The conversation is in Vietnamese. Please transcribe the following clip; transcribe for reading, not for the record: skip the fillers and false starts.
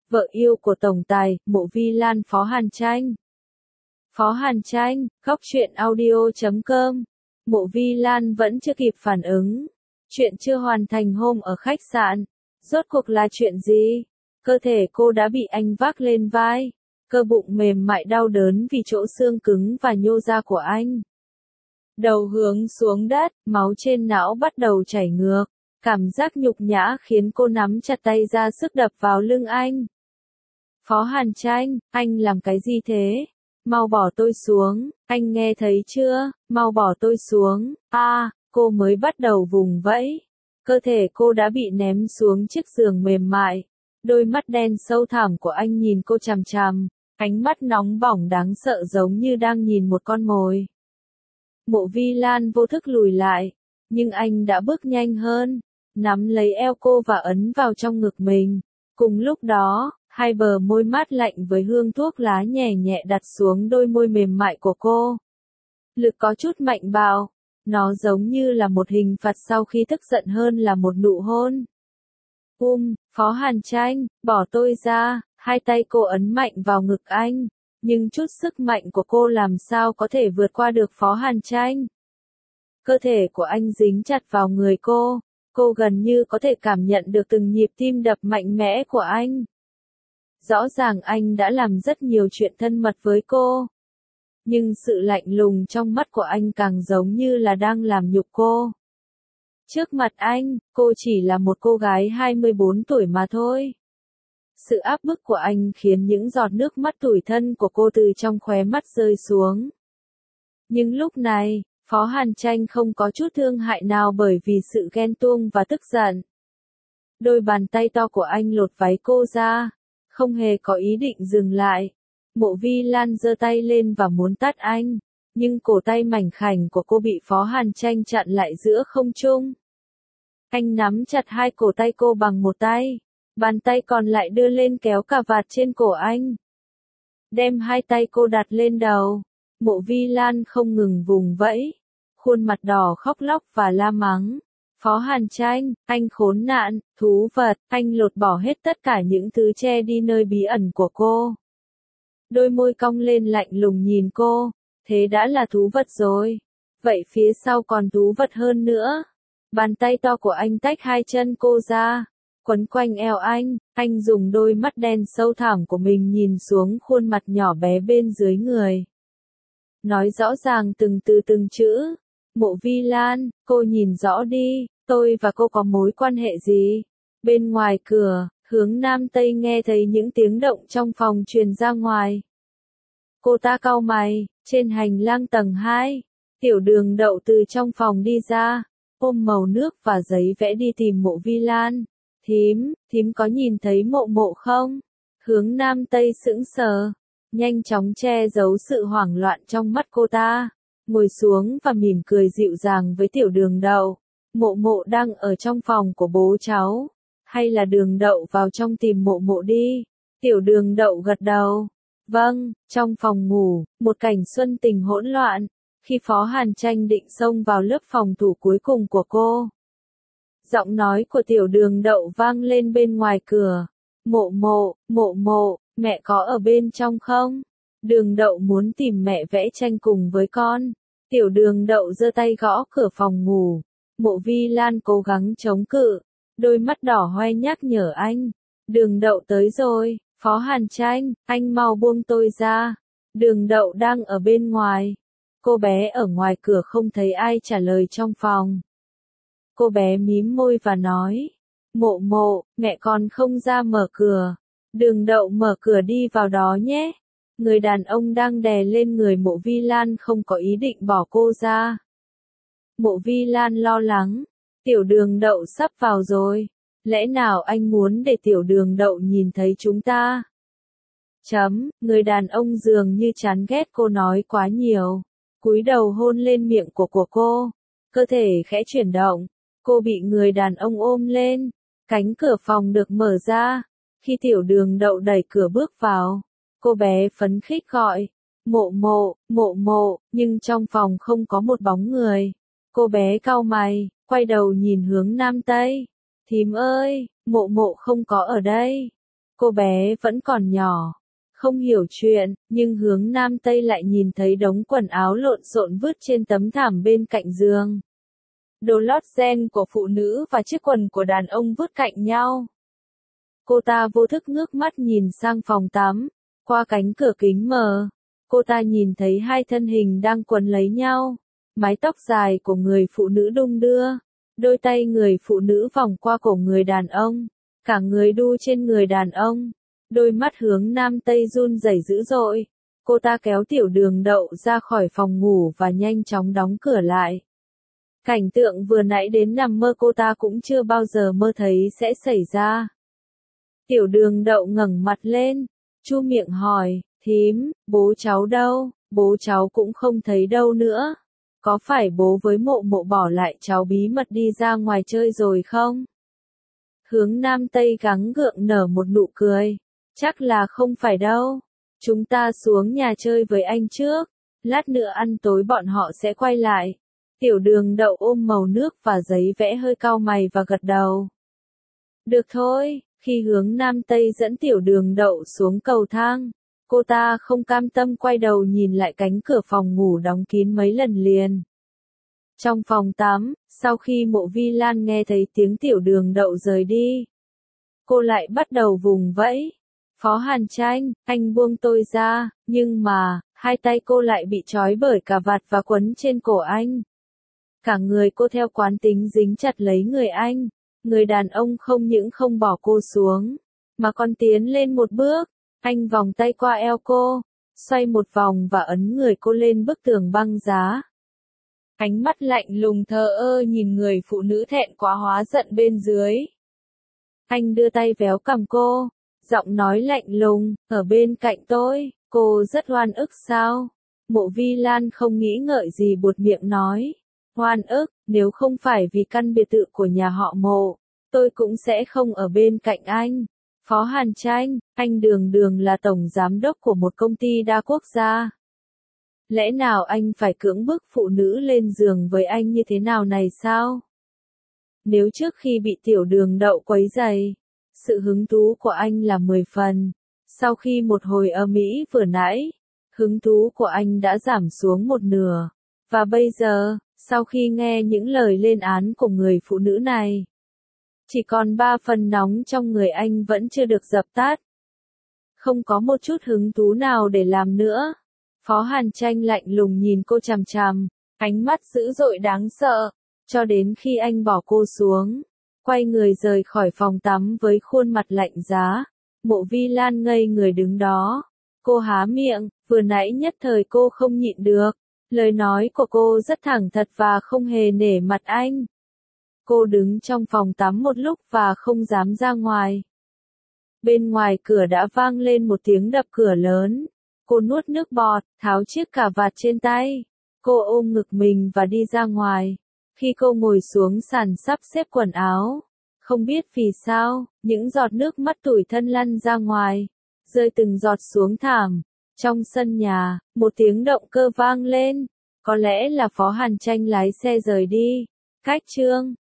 vợ yêu của tổng tài, Mộ Vi Lan Phó Hàn Tranh. Phó Hàn Tranh, góc truyện audio.com. Mộ Vi Lan vẫn chưa kịp phản ứng. Chuyện chưa hoàn thành hôm ở khách sạn. Rốt cuộc là chuyện gì? Cơ thể cô đã bị anh vác lên vai. Cơ bụng mềm mại đau đớn vì chỗ xương cứng và nhô ra của anh. Đầu hướng xuống đất, máu trên não bắt đầu chảy ngược. Cảm giác nhục nhã khiến cô nắm chặt tay ra sức đập vào lưng anh. Phó Hàn Tranh, anh làm cái gì thế? Mau bỏ tôi xuống, anh nghe thấy chưa? Mau bỏ tôi xuống. Cô mới bắt đầu vùng vẫy. Cơ thể cô đã bị ném xuống chiếc giường mềm mại. Đôi mắt đen sâu thẳm của anh nhìn cô chằm chằm, ánh mắt nóng bỏng đáng sợ giống như đang nhìn một con mồi. Mộ Vi Lan vô thức lùi lại, nhưng anh đã bước nhanh hơn, nắm lấy eo cô và ấn vào trong ngực mình. Cùng lúc đó, hai bờ môi mát lạnh với hương thuốc lá nhẹ nhẹ đặt xuống đôi môi mềm mại của cô. Lực có chút mạnh bạo, nó giống như là một hình phạt sau khi tức giận hơn là một nụ hôn. Phó Hàn Tranh, bỏ tôi ra, hai tay cô ấn mạnh vào ngực anh, nhưng chút sức mạnh của cô làm sao có thể vượt qua được Phó Hàn Tranh. Cơ thể của anh dính chặt vào người cô gần như có thể cảm nhận được từng nhịp tim đập mạnh mẽ của anh. Rõ ràng anh đã làm rất nhiều chuyện thân mật với cô. Nhưng sự lạnh lùng trong mắt của anh càng giống như là đang làm nhục cô. Trước mặt anh, cô chỉ là một cô gái 24 tuổi mà thôi. Sự áp bức của anh khiến những giọt nước mắt tủi thân của cô từ trong khóe mắt rơi xuống. Nhưng lúc này, Phó Hàn Tranh không có chút thương hại nào bởi vì sự ghen tuông và tức giận. Đôi bàn tay to của anh lột váy cô ra, không hề có ý định dừng lại. Mộ Vi Lan giơ tay lên và muốn tát anh, nhưng cổ tay mảnh khảnh của cô bị Phó Hàn Tranh chặn lại giữa không trung. Anh nắm chặt hai cổ tay cô bằng một tay, bàn tay còn lại đưa lên kéo cà vạt trên cổ anh. Đem hai tay cô đặt lên đầu, Mộ Vi Lan không ngừng vùng vẫy, khuôn mặt đỏ khóc lóc và la mắng. Phó Hàn Tranh, anh khốn nạn, thú vật, anh lột bỏ hết tất cả những thứ che đi nơi bí ẩn của cô. Đôi môi cong lên lạnh lùng nhìn cô, thế đã là thú vật rồi. Vậy phía sau còn thú vật hơn nữa. Bàn tay to của anh tách hai chân cô ra, quấn quanh eo anh dùng đôi mắt đen sâu thẳm của mình nhìn xuống khuôn mặt nhỏ bé bên dưới người. Nói rõ ràng từng từ từng chữ. Mộ Vi Lan, cô nhìn rõ đi, tôi và cô có mối quan hệ gì? Bên ngoài cửa, hướng Nam Tây nghe thấy những tiếng động trong phòng truyền ra ngoài. Cô ta cau mày, trên hành lang tầng 2, Tiểu Đường Đậu từ trong phòng đi ra, ôm màu nước và giấy vẽ đi tìm Mộ Vi Lan. Thím có nhìn thấy Mộ Mộ không? Hướng Nam Tây sững sờ, nhanh chóng che giấu sự hoảng loạn trong mắt cô ta, ngồi xuống và mỉm cười dịu dàng với Tiểu Đường Đậu. Mộ Mộ đang ở trong phòng của bố cháu, hay là Đường Đậu vào trong tìm Mộ Mộ đi? Tiểu Đường Đậu gật đầu. Vâng, trong phòng ngủ, một cảnh xuân tình hỗn loạn, khi Phó Hàn Tranh định xông vào lớp phòng thủ cuối cùng của cô. Giọng nói của Tiểu Đường Đậu vang lên bên ngoài cửa. Mộ Mộ, mẹ có ở bên trong không? Đường Đậu muốn tìm mẹ vẽ tranh cùng với con. Tiểu Đường Đậu giơ tay gõ cửa phòng ngủ. Mộ Vi Lan cố gắng chống cự, đôi mắt đỏ hoe nhắc nhở anh. Đường Đậu tới rồi, Phó Hàn Tranh, anh mau buông tôi ra. Đường Đậu đang ở bên ngoài. Cô bé ở ngoài cửa không thấy ai trả lời trong phòng. Cô bé mím môi và nói, Mộ, mẹ còn không ra mở cửa. Đường Đậu mở cửa đi vào đó nhé. Người đàn ông đang đè lên người Mộ Vi Lan không có ý định bỏ cô ra. Mộ Vi Lan lo lắng, Tiểu Đường Đậu sắp vào rồi. Lẽ nào anh muốn để Tiểu Đường Đậu nhìn thấy chúng ta? Người đàn ông dường như chán ghét cô nói quá nhiều. Cúi đầu hôn lên miệng của cô. Cơ thể khẽ chuyển động. Cô bị người đàn ông ôm lên. Cánh cửa phòng được mở ra. Khi Tiểu Đường Đậu đẩy cửa bước vào, cô bé phấn khích gọi. Mộ, nhưng trong phòng không có một bóng người. Cô bé cau mày, quay đầu nhìn hướng Nam Tây. Thím ơi, Mộ không có ở đây. Cô bé vẫn còn nhỏ, không hiểu chuyện, nhưng hướng Nam Tây lại nhìn thấy đống quần áo lộn xộn vứt trên tấm thảm bên cạnh giường. Đồ lót gen của phụ nữ và chiếc quần của đàn ông vứt cạnh nhau. Cô ta vô thức ngước mắt nhìn sang phòng tắm, qua cánh cửa kính mờ. Cô ta nhìn thấy hai thân hình đang quấn lấy nhau, mái tóc dài của người phụ nữ đung đưa, đôi tay người phụ nữ vòng qua cổ người đàn ông, cả người đu trên người đàn ông. Đôi mắt hướng Nam Tây run rẩy dữ dội. Cô ta kéo Tiểu Đường Đậu ra khỏi phòng ngủ và nhanh chóng đóng cửa lại. Cảnh tượng vừa nãy đến nằm mơ cô ta cũng chưa bao giờ mơ thấy sẽ xảy ra. Tiểu Đường Đậu ngẩng mặt lên, chu miệng hỏi, thím, bố cháu đâu? Bố cháu cũng không thấy đâu nữa. Có phải bố với Mộ Mộ bỏ lại cháu bí mật đi ra ngoài chơi rồi không? Hướng Nam Tây gắng gượng nở một nụ cười. Chắc là không phải đâu. Chúng ta xuống nhà chơi với anh trước. Lát nữa ăn tối bọn họ sẽ quay lại. Tiểu Đường Đậu ôm màu nước và giấy vẽ hơi cau mày và gật đầu. Được thôi, khi hướng Nam Tây dẫn Tiểu Đường Đậu xuống cầu thang, cô ta không cam tâm quay đầu nhìn lại cánh cửa phòng ngủ đóng kín mấy lần liền. Trong phòng tắm, sau khi Mộ Vi Lan nghe thấy tiếng Tiểu Đường Đậu rời đi, cô lại bắt đầu vùng vẫy. Phó Hàn Tranh, anh buông tôi ra, nhưng mà, hai tay cô lại bị trói bởi cà vạt và quấn trên cổ anh. Cả người cô theo quán tính dính chặt lấy người anh. Người đàn ông không những không bỏ cô xuống, mà còn tiến lên một bước. Anh vòng tay qua eo cô, xoay một vòng và ấn người cô lên bức tường băng giá. Ánh mắt lạnh lùng thờ ơ nhìn người phụ nữ thẹn quá hóa giận bên dưới. Anh đưa tay véo cằm cô, giọng nói lạnh lùng, ở bên cạnh tôi, cô rất oan ức sao? Mộ Vi Lan không nghĩ ngợi gì buột miệng nói. Oan ức, nếu không phải vì căn biệt thự của nhà họ Mộ, tôi cũng sẽ không ở bên cạnh anh. Phó Hàn Tranh, anh đường đường là tổng giám đốc của một công ty đa quốc gia. Lẽ nào anh phải cưỡng bức phụ nữ lên giường với anh như thế nào này sao? Nếu trước khi bị Tiểu Đường Đậu quấy rầy, sự hứng thú của anh là 10 phần, sau khi một hồi ầm ĩ vừa nãy, hứng thú của anh đã giảm xuống một nửa. Và bây giờ, sau khi nghe những lời lên án của người phụ nữ này, chỉ còn 3 phần nóng trong người anh vẫn chưa được dập tắt. Không có một chút hứng thú nào để làm nữa. Phó Hàn Tranh lạnh lùng nhìn cô chằm chằm, ánh mắt dữ dội đáng sợ, cho đến khi anh bỏ cô xuống, quay người rời khỏi phòng tắm với khuôn mặt lạnh giá. Mộ Vi Lan ngây người đứng đó. Cô há miệng, vừa nãy nhất thời cô không nhịn được. Lời nói của cô rất thẳng thật và không hề nể mặt anh. Cô đứng trong phòng tắm một lúc và không dám ra ngoài. Bên ngoài cửa đã vang lên một tiếng đập cửa lớn. Cô nuốt nước bọt, tháo chiếc cà vạt trên tay. Cô ôm ngực mình và đi ra ngoài. Khi cô ngồi xuống sàn sắp xếp quần áo, không biết vì sao, những giọt nước mắt tủi thân lăn ra ngoài, rơi từng giọt xuống thảm. Trong sân nhà, một tiếng động cơ vang lên. Có lẽ là Phó Hàn Tranh lái xe rời đi. Cách chương